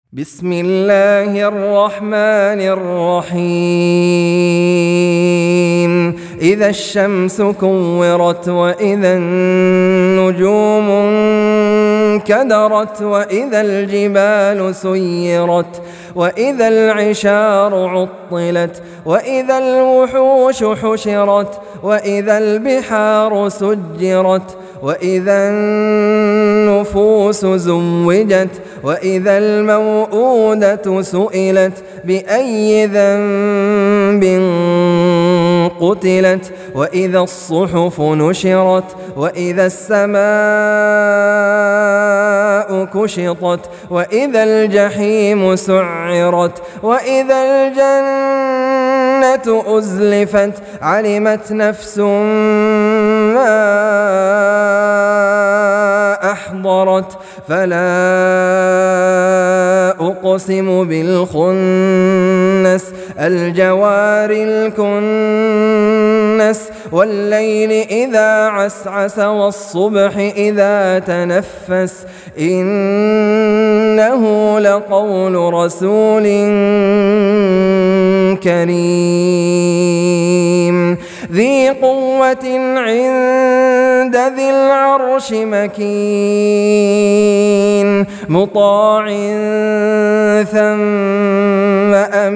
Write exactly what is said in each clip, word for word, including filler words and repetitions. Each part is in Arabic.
بسم الله الرحمن الرحيم إذا الشمس كورت وإذا النجوم انكدرت وإذا الجبال سيرت وإذا العشار عطلت وإذا الوحوش حشرت وإذا البحار سجرت وإذا النفوس زوجت وإذا الموءودة سئلت بأي ذنب قتلت وإذا الصحف نشرت وإذا السماء كشطت وإذا الجحيم سعرت وإذا الجنة أزلفت علمت نفس ما أحضرت فلا أقسم بالخنس الجوار الكنس والليل إذا عسعس والصبح إذا تنفس إنه لقول رسول كريم ذي قوة عند ذي العرش مكين مطاع ثم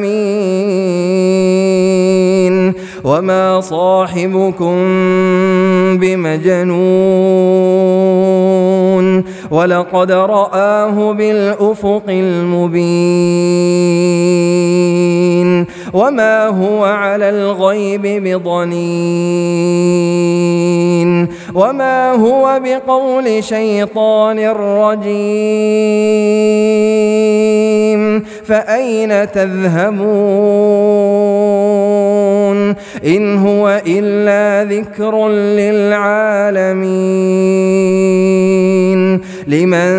أمين وما صاحبكم بمجنون ولقد رآه بالأفق المبين وما هو على الغيب بضنين وما هو بقول شيطان رجيم فأين تذهبون إن هو إلا ذكر للعالمين لمن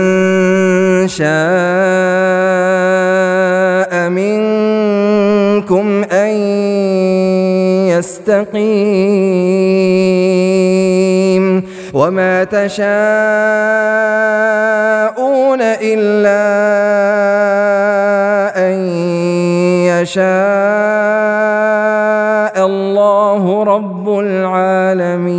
شاء منكم أن يستقيم وما تشاءون إلا أن يشاء الله رب العالمين.